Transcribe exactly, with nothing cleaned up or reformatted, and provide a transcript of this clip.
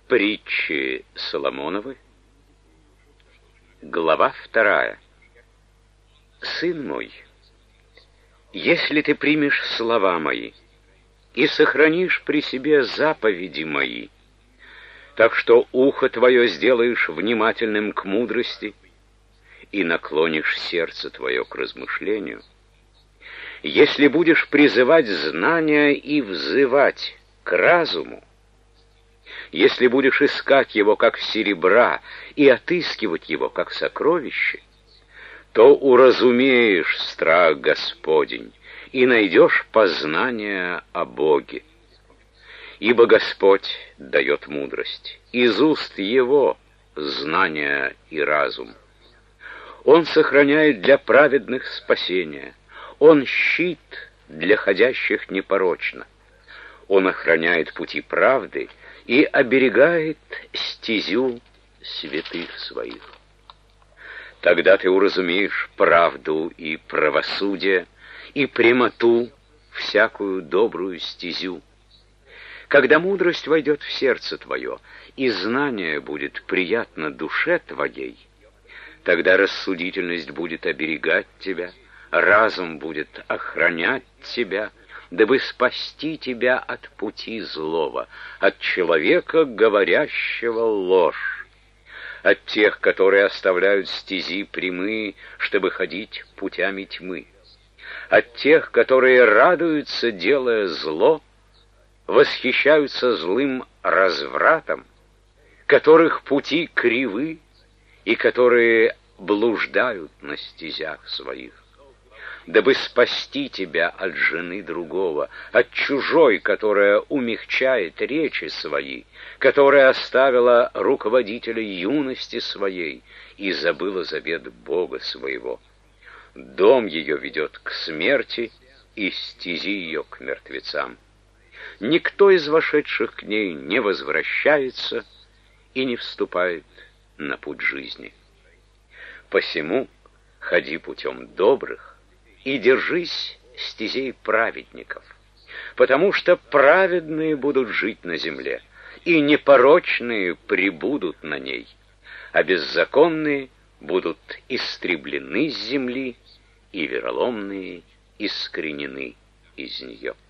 Притчи Соломоновы, глава вторая. Сын мой, если ты примешь слова мои и сохранишь при себе заповеди мои, так что ухо твое сделаешь внимательным к мудрости и наклонишь сердце твое к размышлению, если будешь призывать знания и взывать к разуму, если будешь искать его как серебра и отыскивать его как сокровище, то уразумеешь страх Господень и найдешь познание о Боге. Ибо Господь дает мудрость, из уст Его знания и разум. Он сохраняет для праведных спасение, Он щит для ходящих непорочно, Он охраняет пути правды и оберегает стезю святых своих. Тогда ты уразумеешь правду и правосудие, и прямоту, всякую добрую стезю. Когда мудрость войдет в сердце твое, и знание будет приятно душе твоей, тогда рассудительность будет оберегать тебя, разум будет охранять тебя, дабы спасти тебя от пути злого, от человека, говорящего ложь, от тех, которые оставляют стези прямые, чтобы ходить путями тьмы, от тех, которые радуются, делая зло, восхищаются злым развратом, которых пути кривы и которые блуждают на стезях своих, дабы спасти тебя от жены другого, от чужой, которая умягчает речи свои, которая оставила руководителя юности своей и забыла завет Бога своего. Дом ее ведет к смерти, и стези ее к мертвецам. Никто из вошедших к ней не возвращается и не вступает на путь жизни. Посему ходи путем добрых и держись стезей праведников, потому что праведные будут жить на земле, и непорочные пребудут на ней, а беззаконные будут истреблены с земли, и вероломные искоренены из нее.